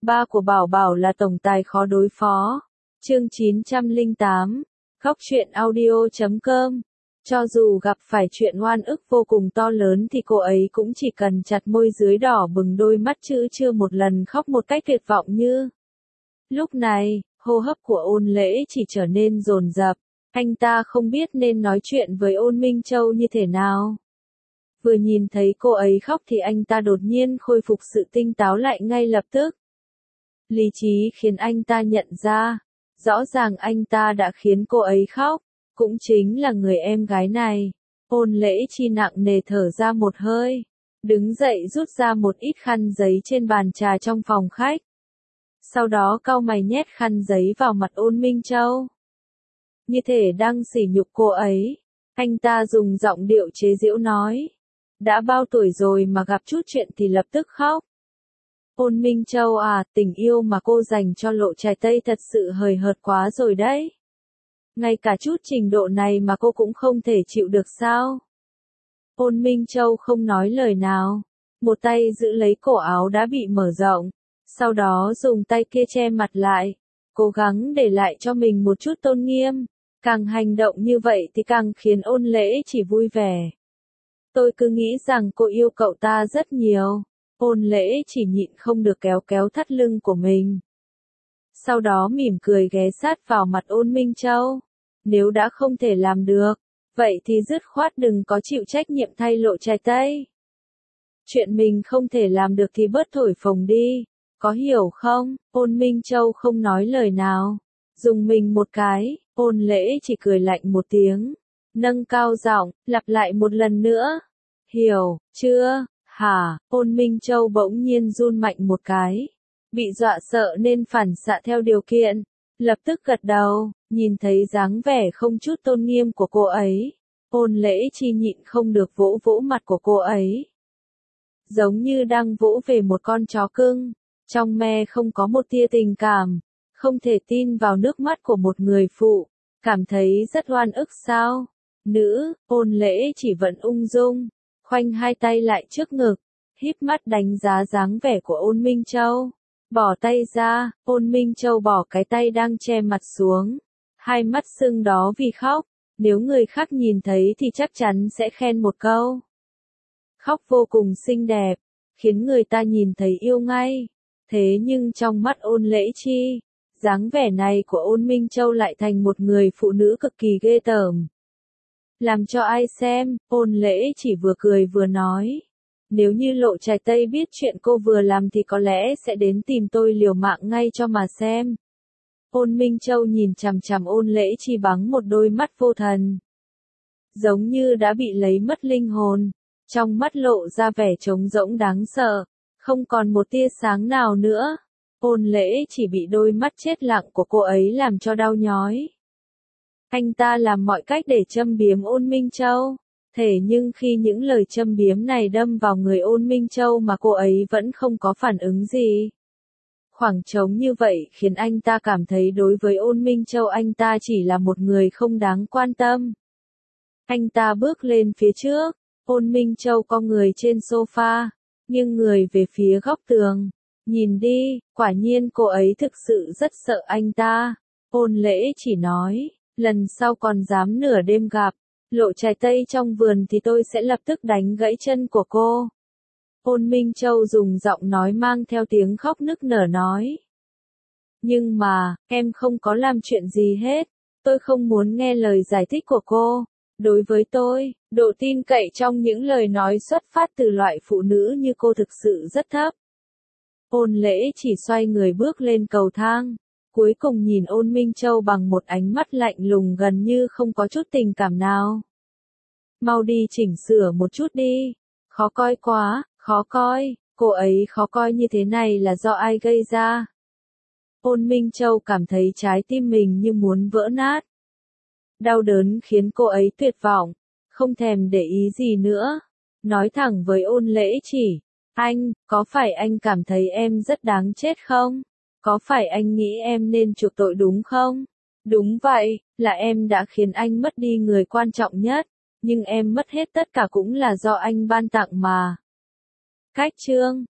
Ba của Bảo Bảo là tổng tài khó đối phó. Chương 908. Khóc chuyện audio.com. Cho dù gặp phải chuyện oan ức vô cùng to lớn thì cô ấy cũng chỉ cần chặt môi dưới đỏ bừng, đôi mắt chữ chưa một lần khóc một cách tuyệt vọng như. Lúc này, hô hấp của Ôn Lễ chỉ trở nên dồn dập. Anh ta không biết nên nói chuyện với Ôn Minh Châu như thế nào. Vừa nhìn thấy cô ấy khóc thì anh ta đột nhiên khôi phục sự tinh táo lại ngay lập tức. Lý trí khiến anh ta nhận ra, rõ ràng anh ta đã khiến cô ấy khóc, cũng chính là người em gái này. Ôn Lễ Chi nặng nề thở ra một hơi, đứng dậy rút ra một ít khăn giấy trên bàn trà trong phòng khách. Sau đó cau mày nhét khăn giấy vào mặt Ôn Minh Châu. Như thể đang sỉ nhục cô ấy, anh ta dùng giọng điệu chế giễu nói. Đã bao tuổi rồi mà gặp chút chuyện thì lập tức khóc. Ôn Minh Châu à, tình yêu mà cô dành cho Lộ Trài Tây thật sự hời hợt quá rồi đấy. Ngay cả chút trình độ này mà cô cũng không thể chịu được sao? Ôn Minh Châu không nói lời nào, một tay giữ lấy cổ áo đã bị mở rộng, sau đó dùng tay kia che mặt lại, cố gắng để lại cho mình một chút tôn nghiêm. Càng hành động như vậy thì càng khiến Ôn Lễ chỉ vui vẻ. Tôi cứ nghĩ rằng cô yêu cậu ta rất nhiều. Ôn Lễ chỉ nhịn không được kéo kéo thắt lưng của mình. Sau đó mỉm cười ghé sát vào mặt Ôn Minh Châu. Nếu đã không thể làm được, vậy thì dứt khoát đừng có chịu trách nhiệm thay Lộ Trài Tây. Chuyện mình không thể làm được thì bớt thổi phồng đi, có hiểu không? Ôn Minh Châu không nói lời nào. Dùng mình một cái, Ôn Lễ chỉ cười lạnh một tiếng. Nâng cao giọng, lặp lại một lần nữa. Hiểu, chưa? Hả? Ôn Minh Châu bỗng nhiên run mạnh một cái. Bị dọa sợ nên phản xạ theo điều kiện. Lập tức gật đầu, nhìn thấy dáng vẻ không chút tôn nghiêm của cô ấy. Ôn Lễ Chi nhịn không được vỗ vỗ mặt của cô ấy. Giống như đang vỗ về một con chó cưng. Trong me không có một tia tình cảm. Không thể tin vào nước mắt của một người phụ. Cảm thấy rất oan ức sao? Nữ, Ôn Lễ chỉ vẫn ung dung. Khoanh hai tay lại trước ngực, híp mắt đánh giá dáng vẻ của Ôn Minh Châu. Bỏ tay ra, Ôn Minh Châu bỏ cái tay đang che mặt xuống. Hai mắt sưng đó vì khóc, nếu người khác nhìn thấy thì chắc chắn sẽ khen một câu. Khóc vô cùng xinh đẹp, khiến người ta nhìn thấy yêu ngay. Thế nhưng trong mắt Ôn Lễ Chi, dáng vẻ này của Ôn Minh Châu lại thành một người phụ nữ cực kỳ ghê tởm. Làm cho ai xem, Ôn Lễ chỉ vừa cười vừa nói. Nếu như Lộ Trài Tây biết chuyện cô vừa làm thì có lẽ sẽ đến tìm tôi liều mạng ngay cho mà xem. Ôn Minh Châu nhìn chằm chằm Ôn Lễ Chi bằng một đôi mắt vô thần. Giống như đã bị lấy mất linh hồn. Trong mắt lộ ra vẻ trống rỗng đáng sợ. Không còn một tia sáng nào nữa. Ôn Lễ chỉ bị đôi mắt chết lặng của cô ấy làm cho đau nhói. Anh ta làm mọi cách để châm biếm Ôn Minh Châu. Thế nhưng khi những lời châm biếm này đâm vào người Ôn Minh Châu mà cô ấy vẫn không có phản ứng gì. Khoảng trống như vậy khiến anh ta cảm thấy đối với Ôn Minh Châu anh ta chỉ là một người không đáng quan tâm. Anh ta bước lên phía trước, Ôn Minh Châu co người trên sofa, nghiêng người về phía góc tường. Nhìn đi, quả nhiên cô ấy thực sự rất sợ anh ta. Ôn Lễ chỉ nói, lần sau còn dám nửa đêm gặp Lộ Trài Tây trong vườn thì tôi sẽ lập tức đánh gãy chân của cô. Ôn Minh Châu dùng giọng nói mang theo tiếng khóc nức nở nói. Nhưng mà, em không có làm chuyện gì hết. Tôi không muốn nghe lời giải thích của cô. Đối với tôi, độ tin cậy trong những lời nói xuất phát từ loại phụ nữ như cô thực sự rất thấp. Ôn Lễ chỉ xoay người bước lên cầu thang. Cuối cùng nhìn Ôn Minh Châu bằng một ánh mắt lạnh lùng gần như không có chút tình cảm nào. Mau đi chỉnh sửa một chút đi. Khó coi quá, khó coi, cô ấy khó coi như thế này là do ai gây ra? Ôn Minh Châu cảm thấy trái tim mình như muốn vỡ nát. Đau đớn khiến cô ấy tuyệt vọng, không thèm để ý gì nữa. Nói thẳng với Ôn Lễ chỉ, anh, có phải anh cảm thấy em rất đáng chết không? Có phải anh nghĩ em nên chuộc tội đúng không? Đúng vậy, là em đã khiến anh mất đi người quan trọng nhất, nhưng em mất hết tất cả cũng là do anh ban tặng mà. Cách chương